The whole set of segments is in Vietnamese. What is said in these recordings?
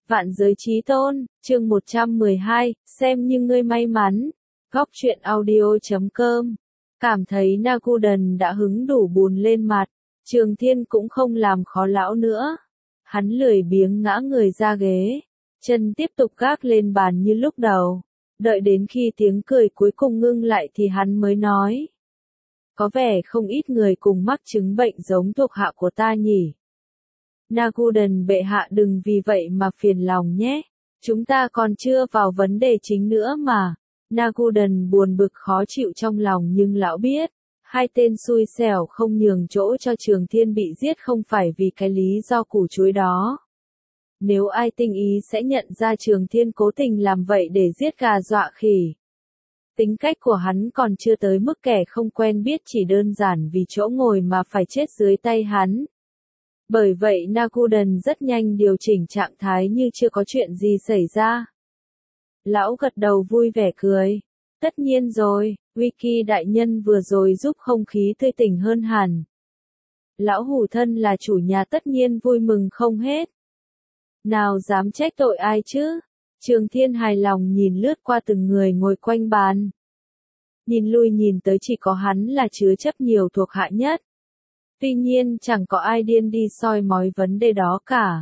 Vạn giới chí tôn, chương 112, xem như ngươi may mắn. Góc truyện audio.com. Cảm thấy Naguden đã hứng đủ bùn lên mặt, Trường Thiên cũng không làm khó lão nữa. Hắn lười biếng ngã người ra ghế, chân tiếp tục gác lên bàn như lúc đầu. Đợi đến khi tiếng cười cuối cùng ngưng lại thì hắn mới nói. Có vẻ không ít người cùng mắc chứng bệnh giống thuộc hạ của ta nhỉ. Naguden bệ hạ đừng vì vậy mà phiền lòng nhé. Chúng ta còn chưa vào vấn đề chính nữa mà. Naguden buồn bực khó chịu trong lòng nhưng lão biết. Hai tên xui xẻo không nhường chỗ cho Trường Thiên bị giết không phải vì cái lý do củ chuối đó. Nếu ai tinh ý sẽ nhận ra Trường Thiên cố tình làm vậy để giết gà dọa khỉ. Tính cách của hắn còn chưa tới mức kẻ không quen biết chỉ đơn giản vì chỗ ngồi mà phải chết dưới tay hắn. Bởi vậy Naguden rất nhanh điều chỉnh trạng thái như chưa có chuyện gì xảy ra. Lão gật đầu vui vẻ cười. Tất nhiên rồi, Wiki đại nhân vừa rồi giúp không khí tươi tỉnh hơn hẳn. Lão hủ thân là chủ nhà tất nhiên vui mừng không hết. Nào dám trách tội ai chứ? Trường Thiên hài lòng nhìn lướt qua từng người ngồi quanh bàn. Nhìn lui nhìn tới chỉ có hắn là chứa chấp nhiều thuộc hạ nhất. Tuy nhiên chẳng có ai điên đi soi mói vấn đề đó cả.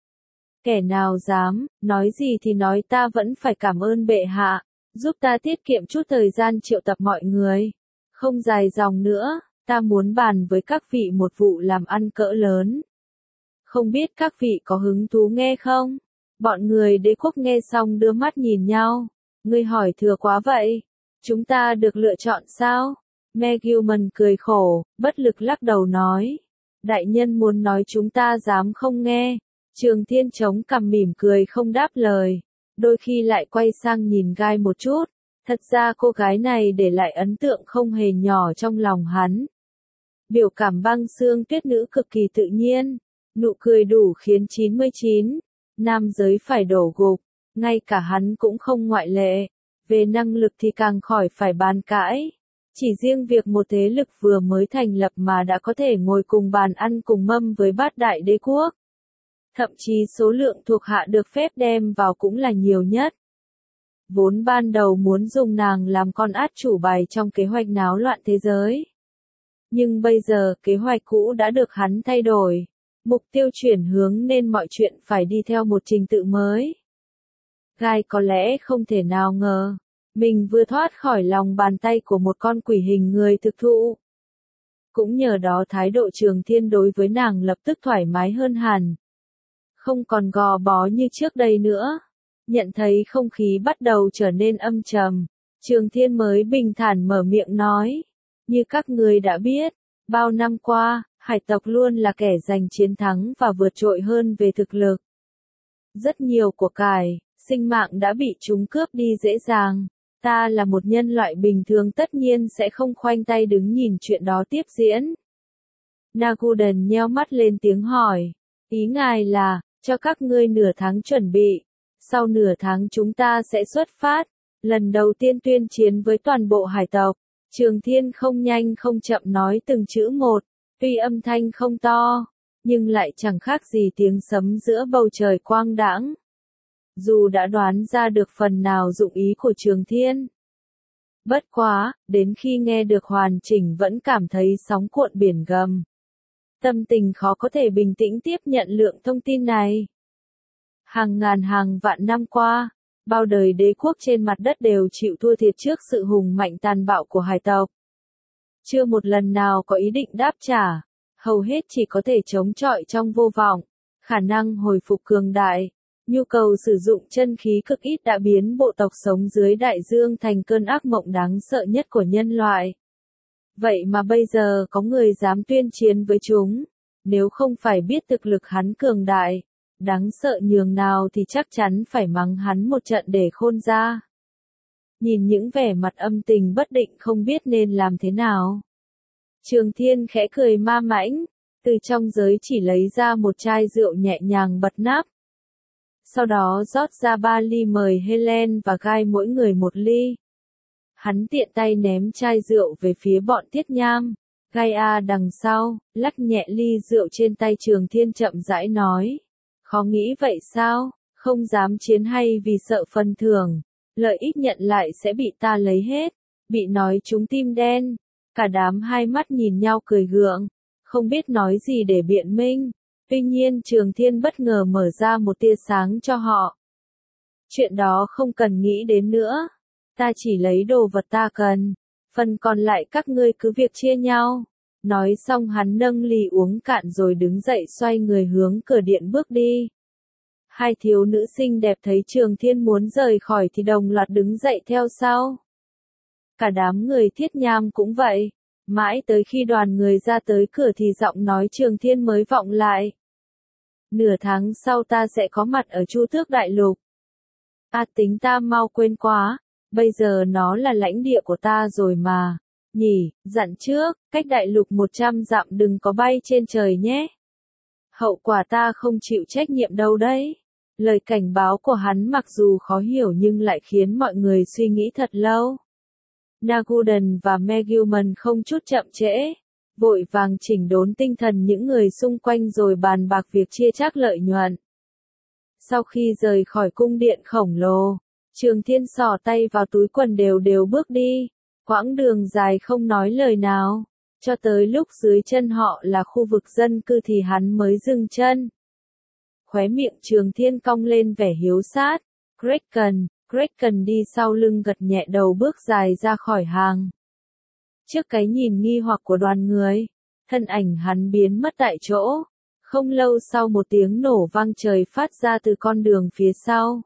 Kẻ nào dám, nói gì thì nói ta vẫn phải cảm ơn bệ hạ, giúp ta tiết kiệm chút thời gian triệu tập mọi người. Không dài dòng nữa, ta muốn bàn với các vị một vụ làm ăn cỡ lớn. Không biết các vị có hứng thú nghe không? Bọn người đế quốc nghe xong đưa mắt nhìn nhau. Ngươi hỏi thừa quá vậy. Chúng ta được lựa chọn sao? Megumin cười khổ, bất lực lắc đầu nói. Đại nhân muốn nói chúng ta dám không nghe. Trường Thiên chống cằm mỉm cười không đáp lời. Đôi khi lại quay sang nhìn Gai một chút. Thật ra cô gái này để lại ấn tượng không hề nhỏ trong lòng hắn. Biểu cảm băng xương tuyết nữ cực kỳ tự nhiên. Nụ cười đủ khiến 99 nam giới phải đổ gục. Ngay cả hắn cũng không ngoại lệ. Về năng lực thì càng khỏi phải bàn cãi. Chỉ riêng việc một thế lực vừa mới thành lập mà đã có thể ngồi cùng bàn ăn cùng mâm với bát đại đế quốc. Thậm chí số lượng thuộc hạ được phép đem vào cũng là nhiều nhất. Vốn ban đầu muốn dùng nàng làm con át chủ bài trong kế hoạch náo loạn thế giới. Nhưng bây giờ kế hoạch cũ đã được hắn thay đổi. Mục tiêu chuyển hướng nên mọi chuyện phải đi theo một trình tự mới. Gai có lẽ không thể nào ngờ. Mình vừa thoát khỏi lòng bàn tay của một con quỷ hình người thực thụ. Cũng nhờ đó thái độ Trường Thiên đối với nàng lập tức thoải mái hơn hẳn. Không còn gò bó như trước đây nữa. Nhận thấy không khí bắt đầu trở nên âm trầm. Trường Thiên mới bình thản mở miệng nói. Như các người đã biết, bao năm qua, hải tộc luôn là kẻ giành chiến thắng và vượt trội hơn về thực lực. Rất nhiều của cải, sinh mạng đã bị chúng cướp đi dễ dàng. Ta là một nhân loại bình thường tất nhiên sẽ không khoanh tay đứng nhìn chuyện đó tiếp diễn. Naguden nheo mắt lên tiếng hỏi. Ý ngài là, cho các ngươi nửa tháng chuẩn bị. Sau nửa tháng chúng ta sẽ xuất phát. Lần đầu tiên tuyên chiến với toàn bộ hải tộc. Trường Thiên không nhanh không chậm nói từng chữ một. Tuy âm thanh không to, nhưng lại chẳng khác gì tiếng sấm giữa bầu trời quang đãng. Dù đã đoán ra được phần nào dụng ý của Trường Thiên. Bất quá, đến khi nghe được hoàn chỉnh vẫn cảm thấy sóng cuộn biển gầm. Tâm tình khó có thể bình tĩnh tiếp nhận lượng thông tin này. Hàng ngàn hàng vạn năm qua, bao đời đế quốc trên mặt đất đều chịu thua thiệt trước sự hùng mạnh tàn bạo của hải tộc. Chưa một lần nào có ý định đáp trả, hầu hết chỉ có thể chống chọi trong vô vọng, khả năng hồi phục cường đại. Nhu cầu sử dụng chân khí cực ít đã biến bộ tộc sống dưới đại dương thành cơn ác mộng đáng sợ nhất của nhân loại. Vậy mà bây giờ có người dám tuyên chiến với chúng. Nếu không phải biết thực lực hắn cường đại, đáng sợ nhường nào thì chắc chắn phải mắng hắn một trận để khôn ra. Nhìn những vẻ mặt âm tình bất định không biết nên làm thế nào. Trường Thiên khẽ cười ma mãnh, từ trong giới chỉ lấy ra một chai rượu nhẹ nhàng bật nắp. Sau đó rót ra 3 ly mời Helen và Gai mỗi người một ly. Hắn tiện tay ném chai rượu về phía bọn Tiết Nham. Gai đằng sau, lắc nhẹ ly rượu trên tay Trường Thiên chậm rãi nói. Khó nghĩ vậy sao? Không dám chiến hay vì sợ phần thưởng, lợi ích nhận lại sẽ bị ta lấy hết, bị nói trúng tim đen. Cả đám hai mắt nhìn nhau cười gượng, không biết nói gì để biện minh. Tuy nhiên Trường Thiên bất ngờ mở ra một tia sáng cho họ. Chuyện đó không cần nghĩ đến nữa. Ta chỉ lấy đồ vật ta cần. Phần còn lại các ngươi cứ việc chia nhau. Nói xong hắn nâng ly uống cạn rồi đứng dậy xoay người hướng cửa điện bước đi. Hai thiếu nữ xinh đẹp thấy Trường Thiên muốn rời khỏi thì đồng loạt đứng dậy theo sau. Cả đám người Thiết Nham cũng vậy. Mãi tới khi đoàn người ra tới cửa thì giọng nói Trường Thiên mới vọng lại. Nửa tháng sau ta sẽ có mặt ở Chu Tước Đại Lục. Tính ta mau quên quá, bây giờ nó là lãnh địa của ta rồi mà. Nhỉ, dặn trước, cách đại lục 100 dặm đừng có bay trên trời nhé. Hậu quả ta không chịu trách nhiệm đâu đấy. Lời cảnh báo của hắn mặc dù khó hiểu nhưng lại khiến mọi người suy nghĩ thật lâu. Naguden và Megumin không chút chậm trễ, vội vàng chỉnh đốn tinh thần những người xung quanh rồi bàn bạc việc chia chác lợi nhuận. Sau khi rời khỏi cung điện khổng lồ, Trường Thiên xỏ tay vào túi quần đều bước đi, quãng đường dài không nói lời nào, cho tới lúc dưới chân họ là khu vực dân cư thì hắn mới dừng chân. Khóe miệng Trường Thiên cong lên vẻ hiếu sát, Kraken đi sau lưng gật nhẹ đầu bước dài ra khỏi hàng. Trước cái nhìn nghi hoặc của đoàn người, thân ảnh hắn biến mất tại chỗ. Không lâu sau một tiếng nổ vang trời phát ra từ con đường phía sau.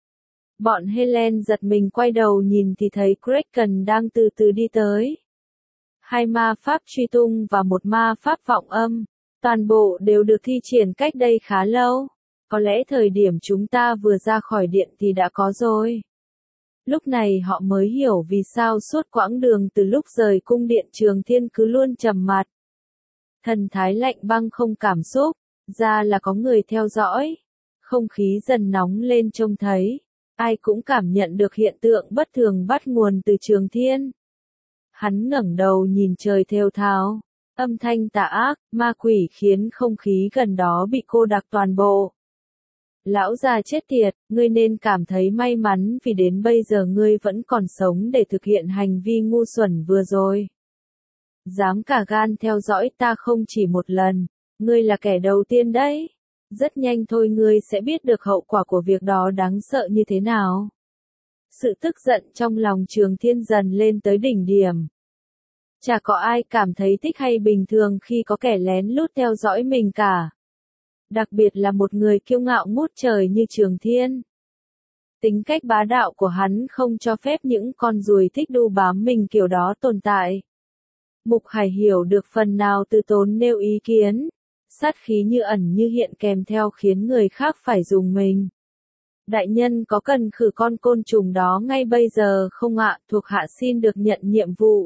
Bọn Helen giật mình quay đầu nhìn thì thấy Kraken đang từ từ đi tới. Hai ma pháp truy tung và một ma pháp vọng âm, toàn bộ đều được thi triển cách đây khá lâu. Có lẽ thời điểm chúng ta vừa ra khỏi điện thì đã có rồi. Lúc này họ mới hiểu vì sao suốt quãng đường từ lúc rời cung điện Trường Thiên cứ luôn trầm mặc. Thần thái lạnh băng không cảm xúc, ra là có người theo dõi. Không khí dần nóng lên trông thấy. Ai cũng cảm nhận được hiện tượng bất thường bắt nguồn từ Trường Thiên. Hắn ngẩng đầu nhìn trời thều thào. Âm thanh tà ác, ma quỷ khiến không khí gần đó bị cô đặc toàn bộ. Lão già chết tiệt, ngươi nên cảm thấy may mắn vì đến bây giờ ngươi vẫn còn sống để thực hiện hành vi ngu xuẩn vừa rồi. Dám cả gan theo dõi ta không chỉ một lần, ngươi là kẻ đầu tiên đấy. Rất nhanh thôi ngươi sẽ biết được hậu quả của việc đó đáng sợ như thế nào. Sự tức giận trong lòng Trường Thiên dần lên tới đỉnh điểm. Chả có ai cảm thấy thích hay bình thường khi có kẻ lén lút theo dõi mình cả. Đặc biệt là một người kiêu ngạo ngút trời như Trường Thiên. Tính cách bá đạo của hắn không cho phép những con ruồi thích đu bám mình kiểu đó tồn tại. Mục Hải hiểu được phần nào từ tốn nêu ý kiến. Sát khí như ẩn như hiện kèm theo khiến người khác phải dùng mình. Đại nhân có cần khử con côn trùng đó ngay bây giờ không ạ? Thuộc hạ xin được nhận nhiệm vụ.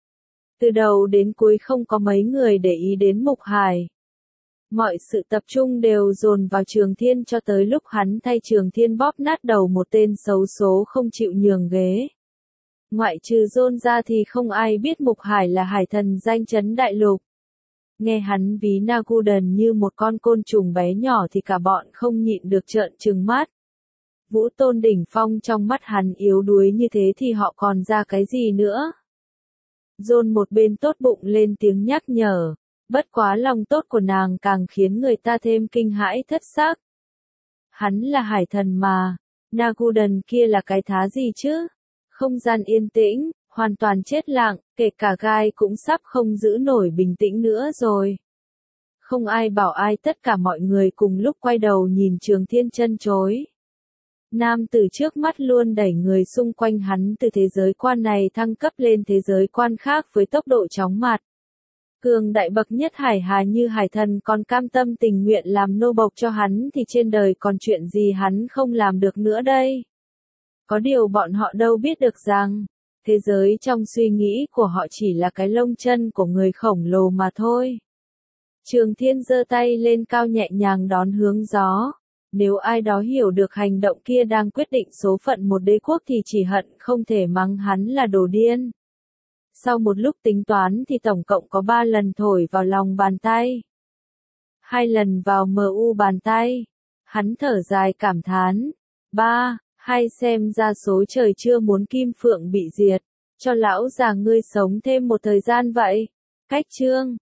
Từ đầu đến cuối không có mấy người để ý đến Mục Hải. Mọi sự tập trung đều dồn vào Trường Thiên cho tới lúc hắn thay Trường Thiên bóp nát đầu một tên xấu số không chịu nhường ghế. Ngoại trừ John ra thì không ai biết Mục Hải là hải thần danh chấn đại lục. Nghe hắn ví Naguden như một con côn trùng bé nhỏ thì cả bọn không nhịn được trợn trừng mắt. Vũ tôn đỉnh phong trong mắt hắn yếu đuối như thế thì họ còn ra cái gì nữa? John một bên tốt bụng lên tiếng nhắc nhở, bất quá lòng tốt của nàng càng khiến người ta thêm kinh hãi thất xác. Hắn là hải thần mà, Naguden kia là cái thá gì chứ? Không gian yên tĩnh, hoàn toàn chết lặng, kể cả gai cũng sắp không giữ nổi bình tĩnh nữa rồi. Không ai bảo ai, tất cả mọi người cùng lúc quay đầu nhìn Trường Thiên chân chối. Nam tử trước mắt luôn đẩy người xung quanh hắn từ thế giới quan này thăng cấp lên thế giới quan khác với tốc độ chóng mặt. Cường đại bậc nhất hải hà như hải thần còn cam tâm tình nguyện làm nô bộc cho hắn thì trên đời còn chuyện gì hắn không làm được nữa đây. Có điều bọn họ đâu biết được rằng, thế giới trong suy nghĩ của họ chỉ là cái lông chân của người khổng lồ mà thôi. Trường Thiên giơ tay lên cao nhẹ nhàng đón hướng gió. Nếu ai đó hiểu được hành động kia đang quyết định số phận một đế quốc thì chỉ hận không thể mắng hắn là đồ điên. Sau một lúc tính toán thì tổng cộng có 3 lần thổi vào lòng bàn tay. 2 lần vào MU bàn tay. Hắn thở dài cảm thán. Ba, hay xem ra số trời chưa muốn Kim Phượng bị diệt, cho lão già ngươi sống thêm một thời gian vậy. Cách chương